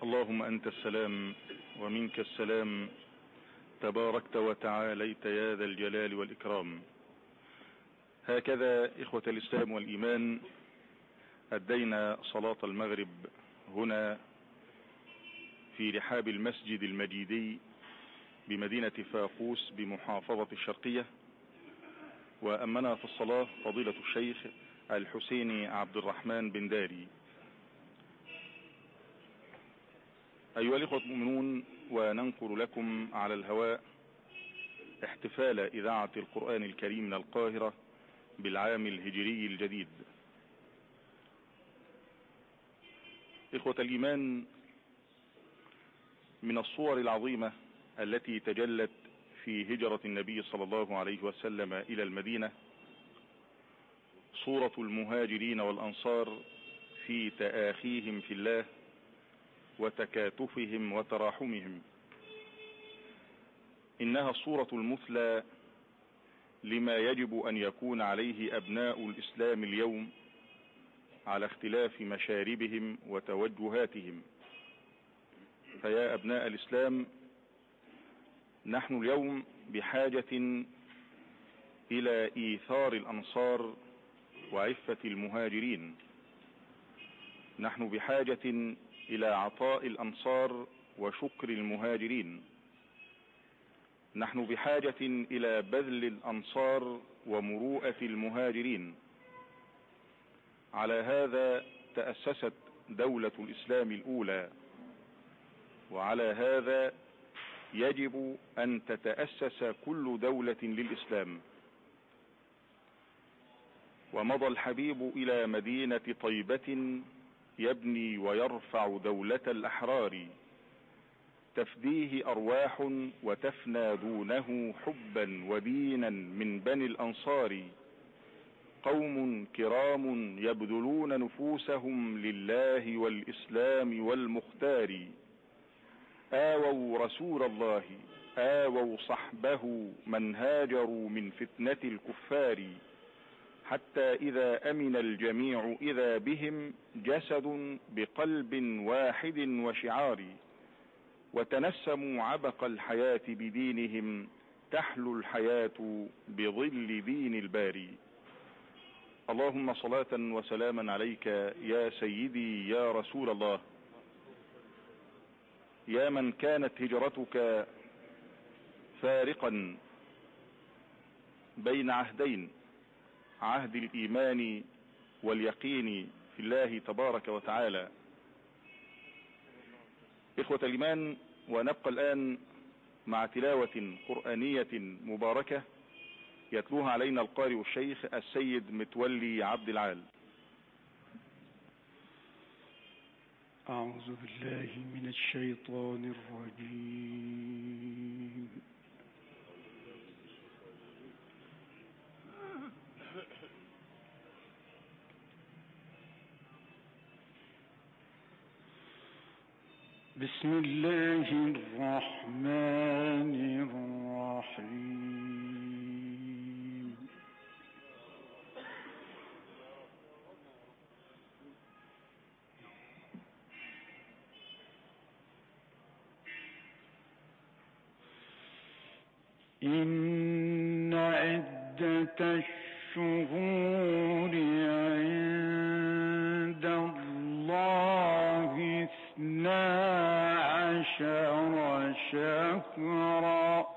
اللهم أنت السلام ومنك السلام، تباركت وتعاليت يا ذا الجلال والإكرام. هكذا إخوة الإسلام والإيمان أدينا صلاة المغرب هنا في رحاب المسجد المجيدي بمدينة فاقوس بمحافظة الشرقية، وأمنا في الصلاة فضيلة الشيخ الحسيني عبد الرحمن بن داري. أيها الإخوة المؤمنون، وننقل لكم على الهواء احتفال إذاعة القرآن الكريم من القاهرة بالعام الهجري الجديد. إخوة الإيمان، من الصور العظيمة التي تجلت في هجرة النبي صلى الله عليه وسلم إلى المدينة صورة المهاجرين والأنصار في تآخيهم في الله وتكاتفهم وتراحمهم. إنها الصورة المثلى لما يجب أن يكون عليه أبناء الإسلام اليوم على اختلاف مشاربهم وتوجهاتهم. فيا أبناء الإسلام، نحن اليوم بحاجة إلى إيثار الأنصار وعفة المهاجرين. نحن بحاجة إلى عطاء الأنصار وشكر المهاجرين. نحن بحاجة إلى بذل الأنصار ومروءة المهاجرين. على هذا تأسست دولة الإسلام الأولى، وعلى هذا يجب أن تتأسس كل دولة للإسلام. ومضى الحبيب إلى مدينة طيبة يبني ويرفع دولة الأحرار، تفديه أرواح وتفنى دونه حبا ودينا من بني الأنصار. قوم كرام يبذلون نفوسهم لله والإسلام والمختار. آووا رسول الله، آووا صحبه من هاجروا من فتنة الكفار، حتى إذا أمن الجميع إذا بهم جسد بقلب واحد وشعار. وتنسموا عبق الحياة بدينهم، تحلو الحياة بظل دين الباري. اللهم صلاة وسلاما عليك يا سيدي يا رسول الله، يا من كانت هجرتك فارقا بين عهدين، عهد الإيمان واليقين في الله تبارك وتعالى. إخوة الإيمان، ونبقى الآن مع تلاوة قرآنية مباركة يتلوها علينا القارئ الشيخ السيد متولي عبد العال. أعوذ بالله من الشيطان الرجيم. بسم الله الرحمن الرحيم. إن عدة الشهور عند الله 12 شهرا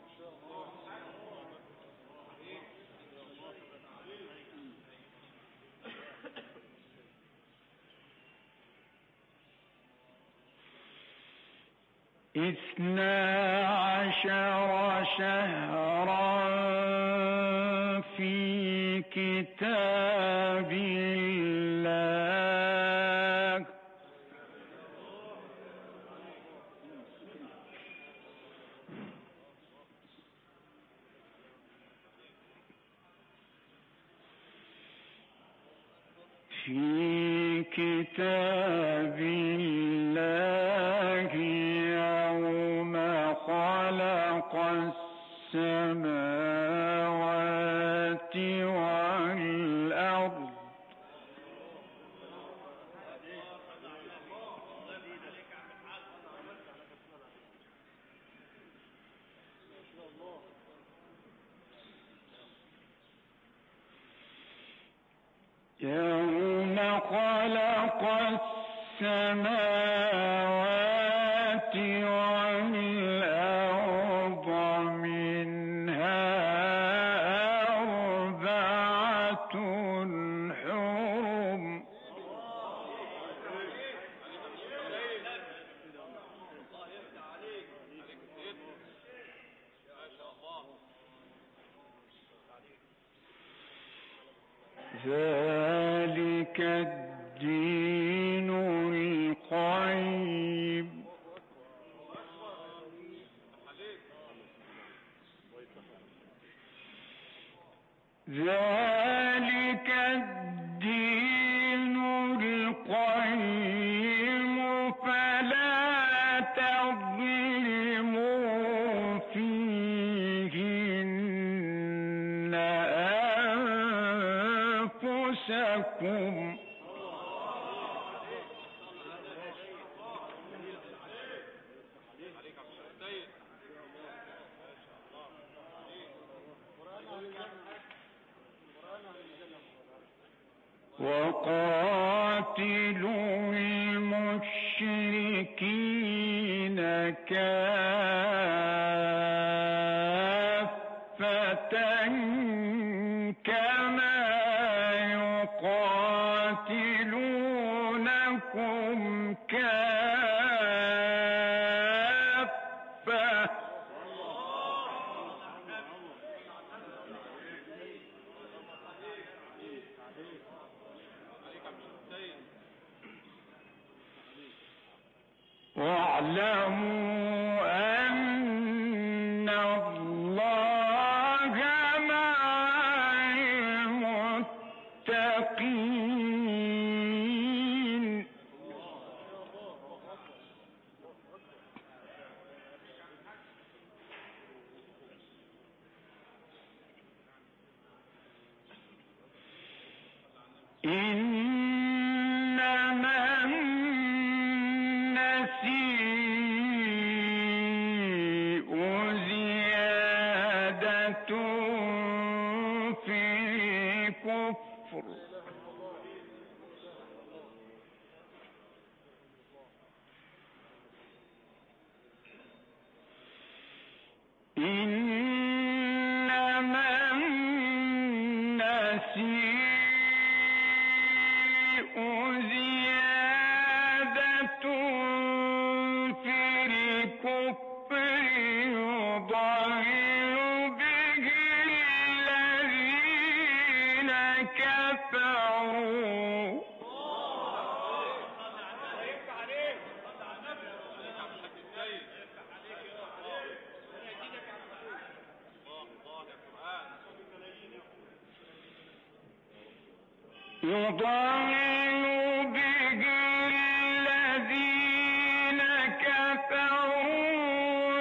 في كتاب الله يوم خلق السماوات والأرض السماوات والأرض منها أربعة حرم ذلك الدين القيم ذلك الدين القيم فلا تظلموا فيهن أنفسكم وقاتلوا المشركين كافة كما يقاتلونكم كافة واعلموا أن الله مع المتقين إنما النسيء زيادة في الكفر إنما النسيء زيادة في الكفر يضل به الذين كفروا يضل به الذين كفروا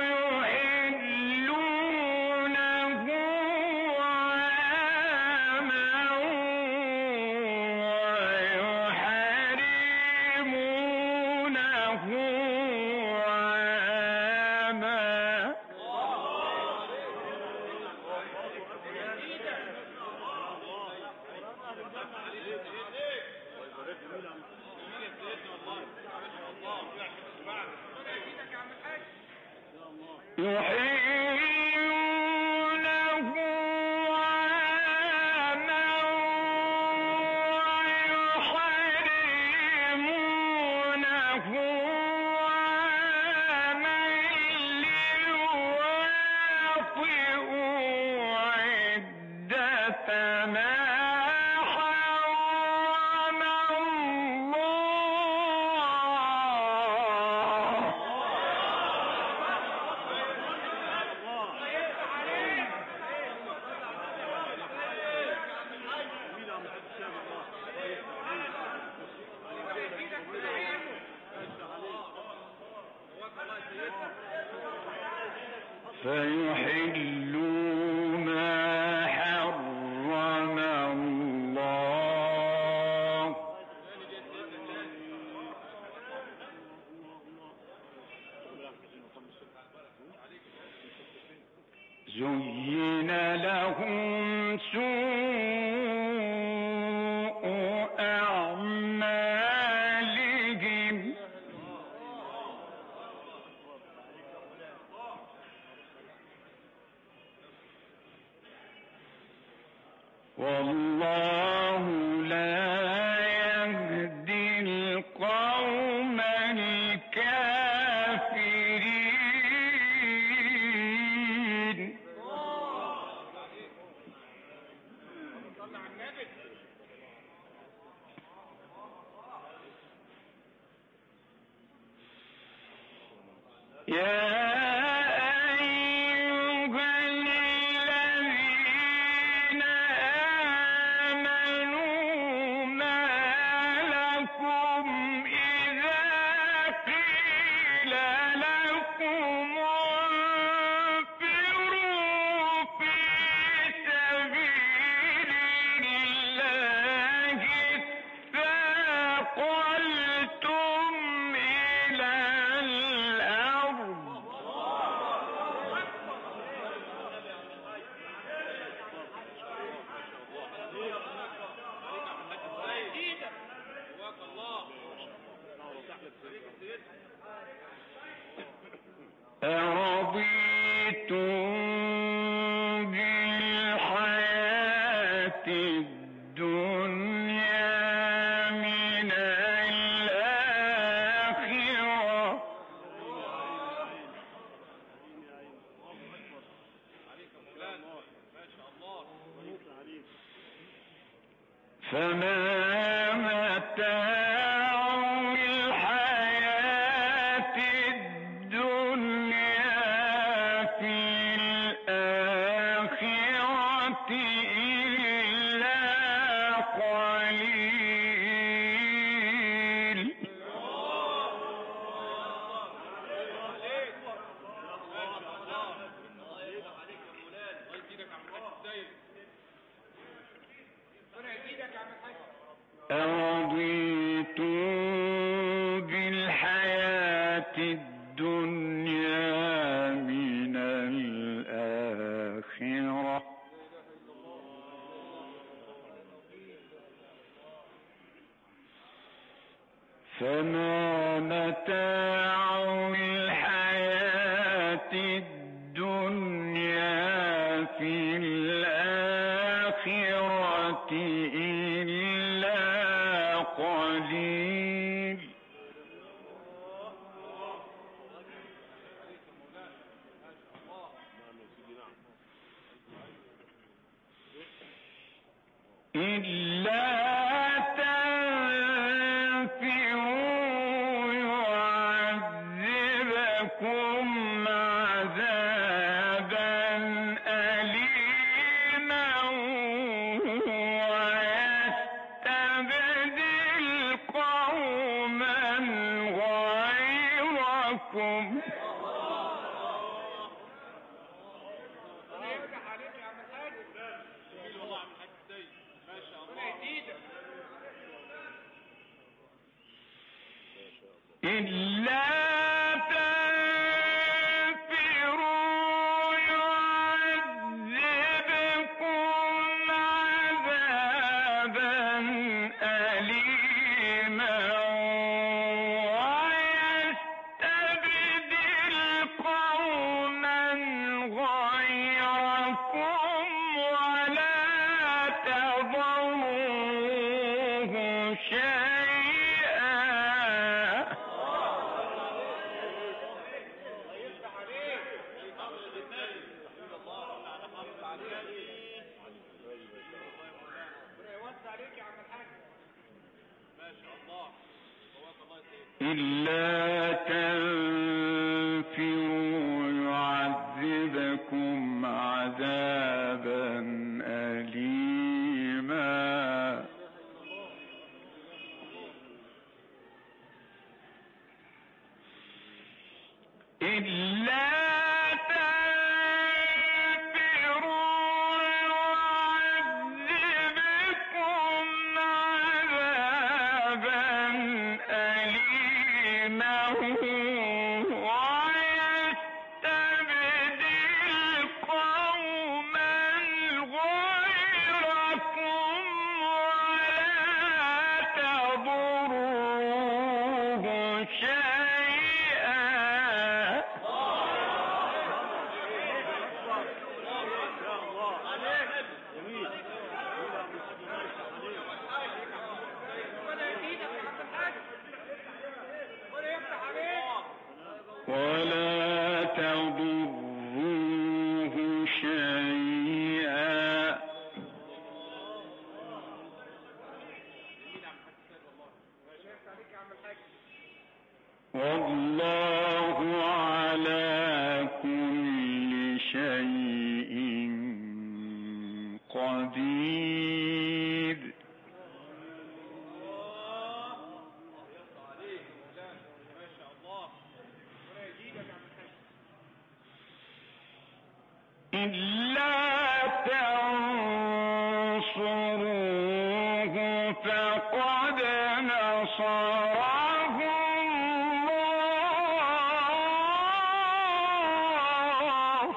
يحلونه عاما ويحرمونه عاما يحلونه عاما ويحرمونه عاما ليواطئوا عدة ما حرم فيحلوا ما حرم الله زين لهم سوء أعمالهم والله لا يهدي القوم الكافرين. يا أرضيتم بالحياة الدنيا من الآخرة فما متاع الحياة الدنيا في الآخرة إلا قليل. أرضيتم بالحياة الدنيا من الآخرة فما متاع الحياة الدنيا في الآخرة إلا قليل. إلا تنفروا يعذبكم عذابا أليما ويستبدل قوما غيركم إلا تنفروا يعذبكم عذابا أليما ويستبدل قوما غيركم ولا تضروه شيئا. إلا تنفروا يعذبكم عذابا أليما إلا شيئا ولا تضروه شيئا والله على كل شيء قدير. إلا تنصروه فقد نصره الله.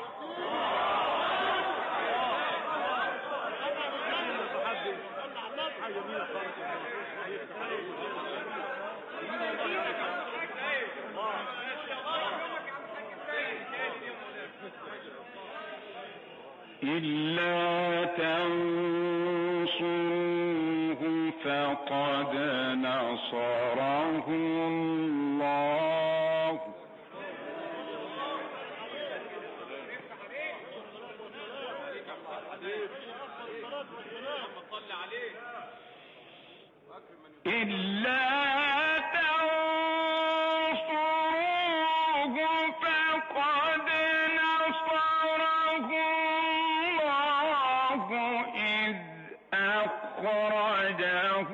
إلا تنصروه فقد نصره الله. إلا تنصروه فقد نصره الله إذ أخرجه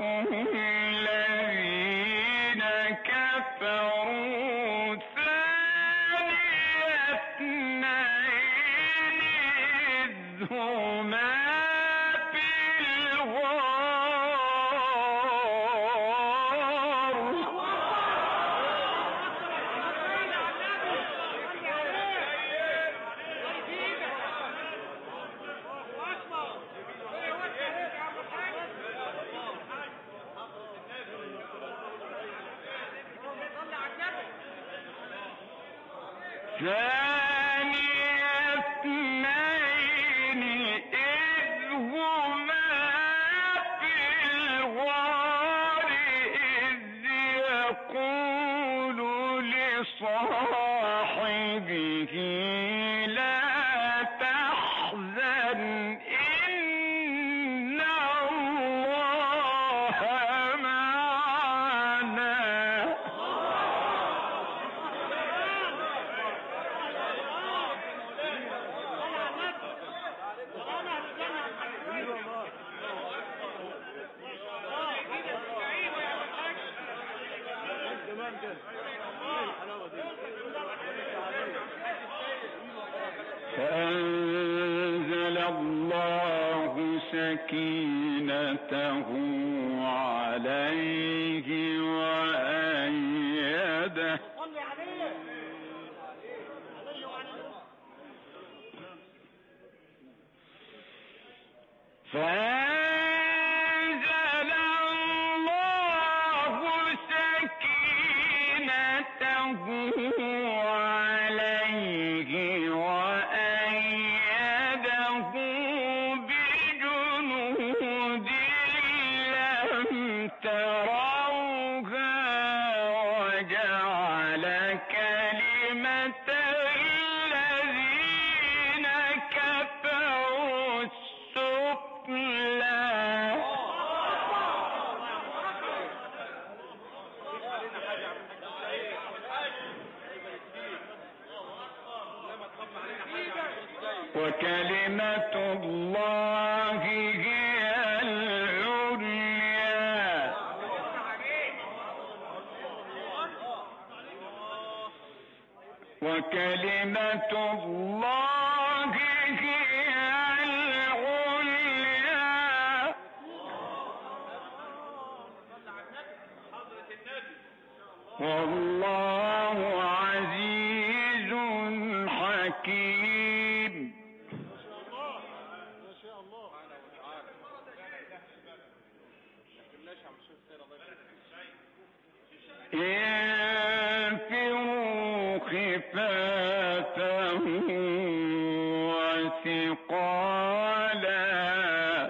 الذين كفروا ثاني اثنين إذ هما في الغار ثاني اثنين إذ هما في الغار إذ يقول لصاحبه لا تحزن إن الله معنا. فأنزل الله سكينته عليه وأيده فأنزل الله سكينته عليه وأيده بجنود لم تروها وجعل كلمة الذين كفروا السفلى. وكلمة الله هي العليا وكلمة الله هي العليا والله عزيز حكيم. انفروا خفافا وثقالا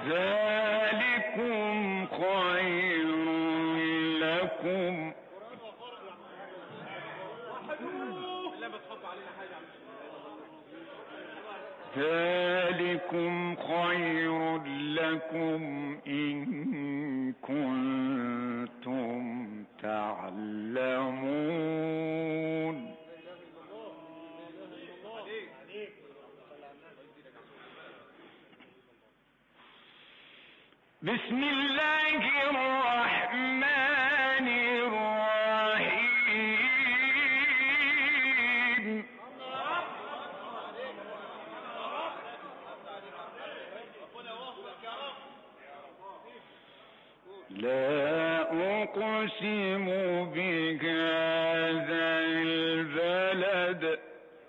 ذلكم خير لكم ذلكم خير لكم إن كنتم تعلمون. بسم الله الرحمن الرحيم. لا أقسم بهذا البلد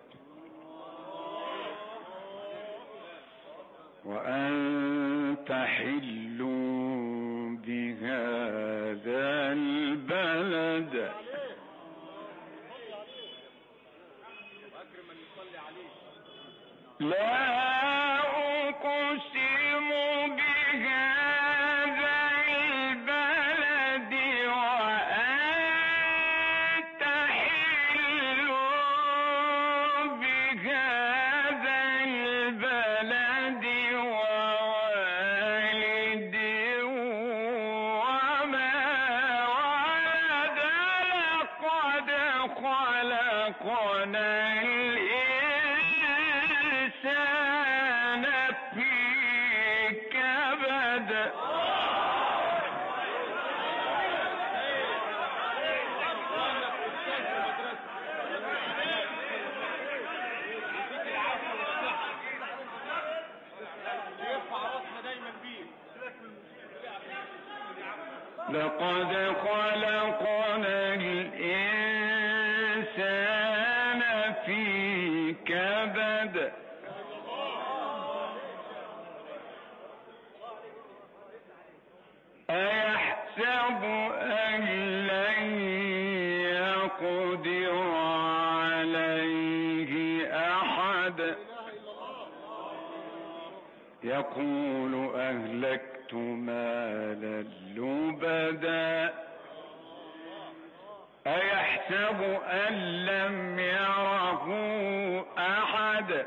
وأنت حل بهذا البلد. لا أقسم بهذا البلد وأنت حل بهذا البلد ووالد وما ولد. لقد خلقنا الإنسان في كبد. لقد خلقنا الإنسان في كبد. أيحسب أن لن يقدر عليه أحد. يقول أهلكت مالا لبدا. أيحسب أن لم يره أحد.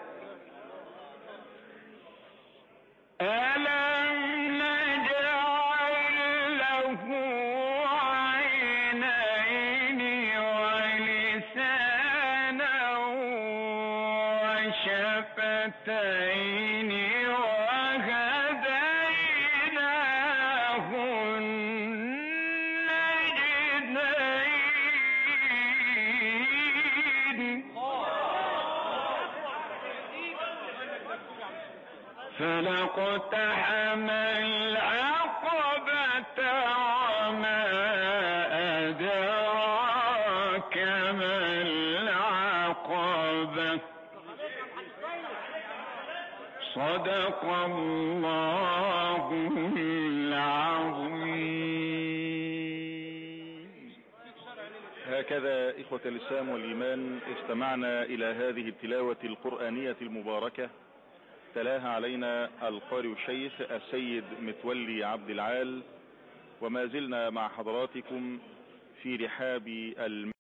ألم نجعل له عينين ولسانا وشفتين وهديناه النجدين. فلاقتحم العقبة وما أدراك ما العقبة. صدق الله العظيم. هكذا إخوة الإسلام والإيمان استمعنا إلى هذه التلاوة القرآنية المباركة تلاها علينا القارئ الشيخ السيد متولي عبد العال، وما زلنا مع حضراتكم في رحاب